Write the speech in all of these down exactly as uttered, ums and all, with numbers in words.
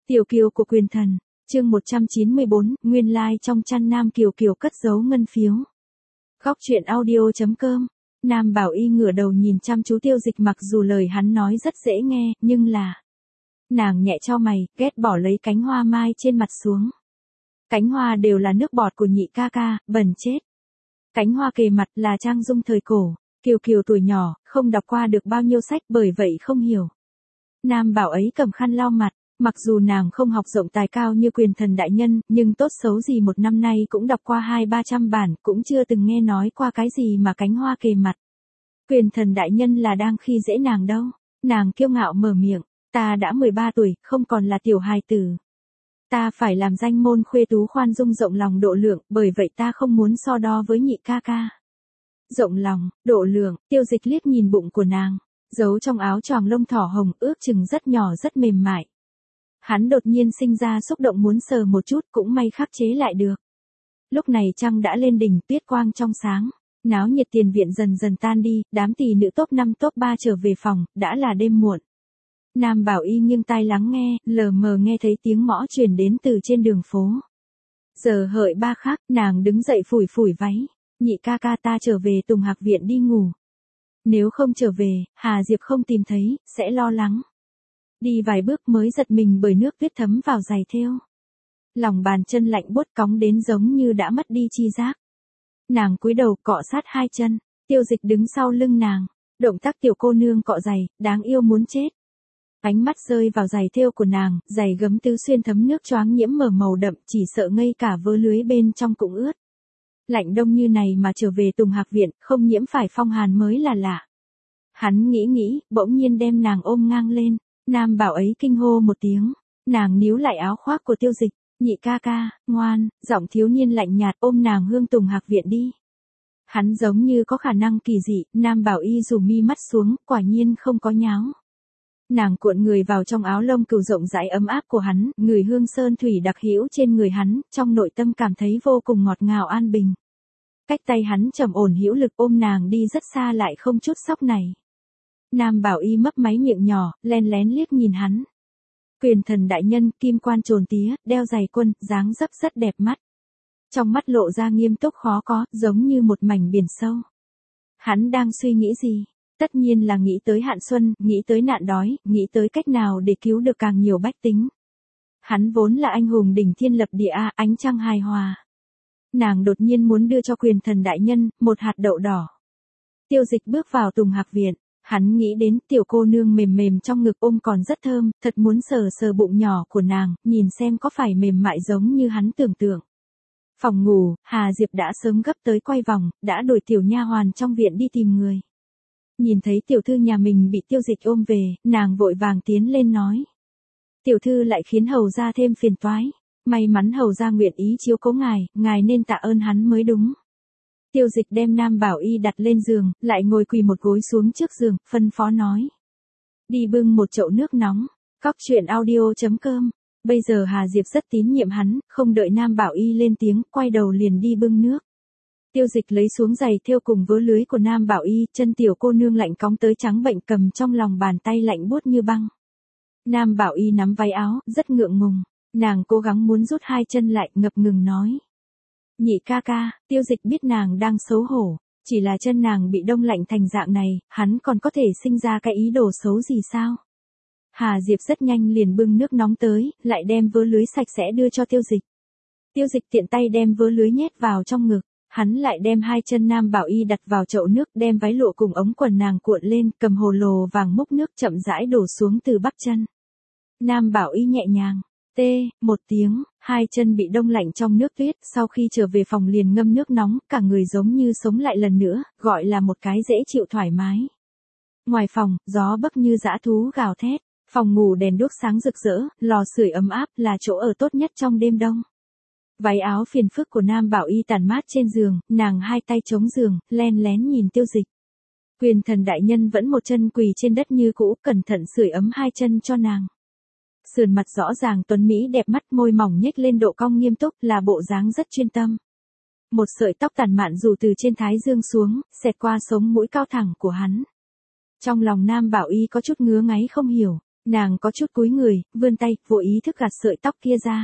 Tiểu kiều của quyền thần, chương một trăm chín mươi bốn, nguyên lai like trong chăn Nam Kiều Kiều cất giấu ngân phiếu. Góc truyện audio.com, Nam Bảo Y ngửa đầu nhìn chăm chú Tiêu Dịch, mặc dù lời hắn nói rất dễ nghe, nhưng là... Nàng nhẹ cho mày, ghét bỏ lấy cánh hoa mai trên mặt xuống. Cánh hoa đều là nước bọt của nhị ca ca, bẩn chết. Cánh hoa kề mặt là trang dung thời cổ, Kiều Kiều tuổi nhỏ, không đọc qua được bao nhiêu sách bởi vậy không hiểu. Nam Bảo ấy cầm khăn lau mặt. Mặc dù nàng không học rộng tài cao như quyền thần đại nhân, nhưng tốt xấu gì một năm nay cũng đọc qua hai ba trăm bản, cũng chưa từng nghe nói qua cái gì mà cánh hoa kề mặt. Quyền thần đại nhân là đang khi dễ nàng đâu. Nàng kiêu ngạo mở miệng, ta đã mười ba tuổi, không còn là tiểu hài tử. Ta phải làm danh môn khuê tú khoan dung rộng lòng độ lượng, bởi vậy ta không muốn so đo với nhị ca ca. Rộng lòng, độ lượng, Tiêu Dịch liếc nhìn bụng của nàng, giấu trong áo choàng lông thỏ hồng, ước chừng rất nhỏ rất mềm mại. Hắn đột nhiên sinh ra xúc động muốn sờ một chút, cũng may khắc chế lại được. Lúc này trăng đã lên đỉnh, tuyết quang trong sáng, náo nhiệt tiền viện dần dần tan đi, đám tỷ nữ top năm top ba trở về phòng, đã là đêm muộn. Nam Bảo Y nghiêng tai lắng nghe, lờ mờ nghe thấy tiếng mõ truyền đến từ trên đường phố. Giờ hợi ba khác, nàng đứng dậy phủi phủi váy, nhị ca ca ta trở về Tùng Hạc viện đi ngủ. Nếu không trở về, Hà Diệp không tìm thấy, sẽ lo lắng. Đi vài bước mới giật mình bởi nước tuyết thấm vào giày thêu. Lòng bàn chân lạnh buốt cóng đến giống như đã mất đi chi giác. Nàng cúi đầu cọ sát hai chân, Tiêu Dịch đứng sau lưng nàng, động tác tiểu cô nương cọ giày, đáng yêu muốn chết. Ánh mắt rơi vào giày thêu của nàng, giày gấm tứ xuyên thấm nước choáng nhiễm mờ màu đậm, chỉ sợ ngây cả vớ lưới bên trong cũng ướt. Lạnh đông như này mà trở về Tùng Hạc viện, không nhiễm phải phong hàn mới là lạ. Hắn nghĩ nghĩ, bỗng nhiên đem nàng ôm ngang lên. Nam Bảo ấy kinh hô một tiếng, nàng níu lại áo khoác của Tiêu Dịch, nhị ca ca, ngoan, giọng thiếu niên lạnh nhạt ôm nàng hương Tùng Hạc viện đi. Hắn giống như có khả năng kỳ dị, Nam Bảo Y rủ mi mắt xuống, quả nhiên không có nháo. Nàng cuộn người vào trong áo lông cừu rộng rãi ấm áp của hắn, người hương sơn thủy đặc hữu trên người hắn, trong nội tâm cảm thấy vô cùng ngọt ngào an bình. Cách tay hắn trầm ổn hữu lực ôm nàng đi rất xa lại không chút sóc này. Nam Bảo Y mấp máy miệng nhỏ, len lén liếc nhìn hắn. Quyền thần đại nhân, kim quan trồn tía, đeo giày quân, dáng dấp rất đẹp mắt. Trong mắt lộ ra nghiêm túc khó có, giống như một mảnh biển sâu. Hắn đang suy nghĩ gì? Tất nhiên là nghĩ tới hạn xuân, nghĩ tới nạn đói, nghĩ tới cách nào để cứu được càng nhiều bách tính. Hắn vốn là anh hùng đỉnh thiên lập địa, ánh trăng hài hòa. Nàng đột nhiên muốn đưa cho quyền thần đại nhân, một hạt đậu đỏ. Tiêu Dịch bước vào Tùng Hạc viện. Hắn nghĩ đến tiểu cô nương mềm mềm trong ngực ôm còn rất thơm, thật muốn sờ sờ bụng nhỏ của nàng, nhìn xem có phải mềm mại giống như hắn tưởng tượng. Phòng ngủ, Hà Diệp đã sớm gấp tới quay vòng, đã đuổi tiểu nha hoàn trong viện đi tìm người. Nhìn thấy tiểu thư nhà mình bị Tiêu Dịch ôm về, nàng vội vàng tiến lên nói. Tiểu thư lại khiến hầu ra thêm phiền toái, may mắn hầu ra nguyện ý chiếu cố ngài, ngài nên tạ ơn hắn mới đúng. Tiêu Dịch đem Nam Bảo Y đặt lên giường, lại ngồi quỳ một gối xuống trước giường, phân phó nói. Đi bưng một chậu nước nóng. Góc truyện audio.com. Bây giờ Hà Diệp rất tín nhiệm hắn, không đợi Nam Bảo Y lên tiếng, quay đầu liền đi bưng nước. Tiêu Dịch lấy xuống giày thêu cùng vớ lưới của Nam Bảo Y, chân tiểu cô nương lạnh cóng tới trắng bệnh cầm trong lòng bàn tay lạnh buốt như băng. Nam Bảo Y nắm váy áo, rất ngượng ngùng. Nàng cố gắng muốn rút hai chân lại, ngập ngừng nói. Nhị ca ca, Tiêu Dịch biết nàng đang xấu hổ, chỉ là chân nàng bị đông lạnh thành dạng này, hắn còn có thể sinh ra cái ý đồ xấu gì sao? Hà Diệp rất nhanh liền bưng nước nóng tới, lại đem vớ lưới sạch sẽ đưa cho Tiêu Dịch. Tiêu Dịch tiện tay đem vớ lưới nhét vào trong ngực, hắn lại đem hai chân Nam Bảo Y đặt vào chậu nước, đem váy lụa cùng ống quần nàng cuộn lên, cầm hồ lồ vàng múc nước chậm rãi đổ xuống từ bắp chân. Nam Bảo Y nhẹ nhàng. Tê, một tiếng, hai chân bị đông lạnh trong nước tuyết, sau khi trở về phòng liền ngâm nước nóng, cả người giống như sống lại lần nữa, gọi là một cái dễ chịu thoải mái. Ngoài phòng, gió bấc như dã thú gào thét, phòng ngủ đèn đuốc sáng rực rỡ, lò sưởi ấm áp là chỗ ở tốt nhất trong đêm đông. Váy áo phiền phức của Nam Bảo Y tàn mát trên giường, nàng hai tay chống giường, len lén nhìn Tiêu Dịch. Quyền thần đại nhân vẫn một chân quỳ trên đất như cũ, cẩn thận sưởi ấm hai chân cho nàng. Sườn mặt rõ ràng tuấn mỹ đẹp mắt, môi mỏng nhếch lên độ cong nghiêm túc, là bộ dáng rất chuyên tâm. Một sợi tóc tàn mạn rủ từ trên thái dương xuống, xẹt qua sống mũi cao thẳng của hắn. Trong lòng Nam Bảo Y có chút ngứa ngáy không hiểu, Nàng có chút cúi người, vươn tay, vô ý thức gạt sợi tóc kia ra.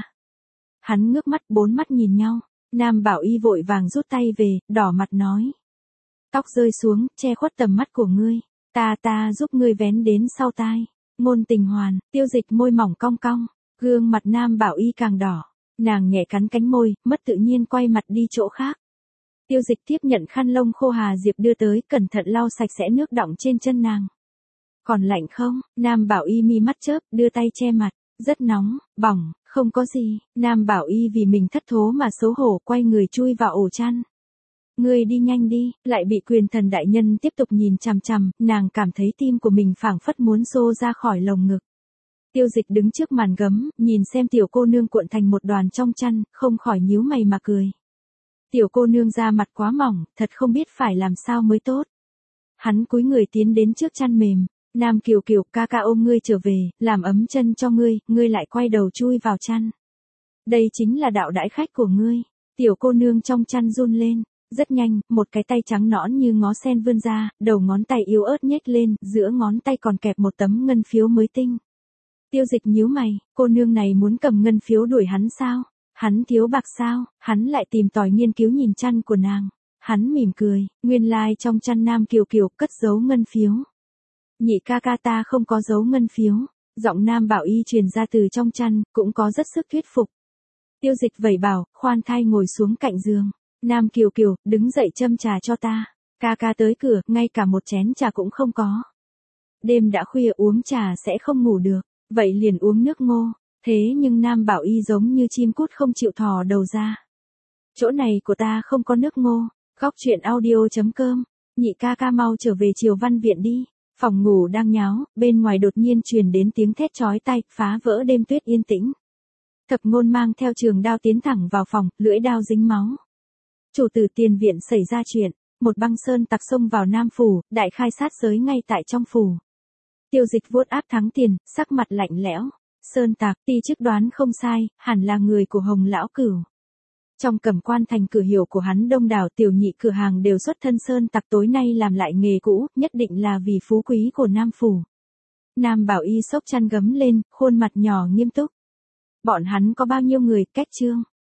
Hắn ngước mắt, bốn mắt nhìn nhau. Nam Bảo Y vội vàng rút tay về, đỏ mặt nói. Tóc rơi xuống, che khuất tầm mắt của ngươi. Ta ta giúp ngươi vén đến sau tai. Ngôn Tình Hoàn, Tiêu Dịch môi mỏng cong cong. Gương mặt Nam Bảo Y càng đỏ. Nàng nhẹ cắn cánh môi, mất tự nhiên quay mặt đi chỗ khác. Tiêu Dịch tiếp nhận khăn lông khô Hà Diệp đưa tới, cẩn thận lau sạch sẽ nước đọng trên chân nàng. Còn lạnh không? Nam Bảo Y mi mắt chớp, đưa tay che mặt. Rất nóng, bỏng, không có gì. Nam Bảo Y vì mình thất thố mà xấu hổ, quay người chui vào ổ chăn. Ngươi đi nhanh đi, lại bị Quyền Thần đại nhân tiếp tục nhìn chằm chằm, nàng cảm thấy tim của mình phảng phất muốn xô ra khỏi lồng ngực. Tiêu Dịch đứng trước màn gấm, nhìn xem tiểu cô nương cuộn thành một đoàn trong chăn, không khỏi nhíu mày mà cười. Tiểu cô nương da mặt quá mỏng, thật không biết phải làm sao mới tốt. Hắn cúi người tiến đến trước chăn mềm. Nam Kiều Kiều, ca ca ôm ngươi trở về, làm ấm chân cho ngươi, ngươi lại quay đầu chui vào chăn. Đây chính là đạo đãi khách của ngươi. Tiểu cô nương trong chăn run lên. Rất nhanh, một cái tay trắng nõn như ngó sen vươn ra, đầu ngón tay yếu ớt nhếch lên, giữa ngón tay còn kẹp một tấm ngân phiếu mới tinh. Tiêu Dịch nhíu mày, cô nương này muốn cầm ngân phiếu đuổi hắn sao? Hắn thiếu bạc sao? Hắn lại tìm tòi nghiên cứu nhìn chăn của nàng. Hắn mỉm cười, nguyên lai like trong chăn Nam Kiều Kiều cất giấu ngân phiếu. Nhị ca ca ta không có dấu ngân phiếu. Giọng Nam Bảo Y truyền ra từ trong chăn, cũng có rất sức thuyết phục. Tiêu Dịch vẩy bảo, khoan thai ngồi xuống cạnh giường. Nam Kiều Kiều, đứng dậy châm trà cho ta. Ca ca tới cửa, ngay cả một chén trà cũng không có. Đêm đã khuya uống trà sẽ không ngủ được, vậy liền uống nước ngô. Thế nhưng Nam Bảo Y giống như chim cút không chịu thò đầu ra. Chỗ này của ta không có nước ngô. Góc truyện audio chấm com. Nhị ca ca mau trở về Triều Văn Viện đi. Phòng ngủ đang nháo, bên ngoài đột nhiên truyền đến tiếng thét chói tai, phá vỡ đêm tuyết yên tĩnh. Thập Ngôn mang theo trường đao tiến thẳng vào phòng, lưỡi đao dính máu. Chủ tử Tiền Viện xảy ra chuyện, một băng sơn tặc xông vào Nam phủ, đại khai sát giới ngay tại trong phủ. Tiêu Dịch vuốt áp Thắng Tiền, sắc mặt lạnh lẽo. Sơn tặc, ti chức đoán không sai, hẳn là người của Hồng lão cửu. Trong Cẩm Quan thành cửa hiệu của hắn đông đảo tiểu nhị cửa hàng đều xuất thân sơn tặc, tối nay làm lại nghề cũ, nhất định là vì phú quý của Nam phủ. Nam Bảo Y xốc chăn gấm lên, khuôn mặt nhỏ nghiêm túc. Bọn hắn có bao nhiêu người, cách trương?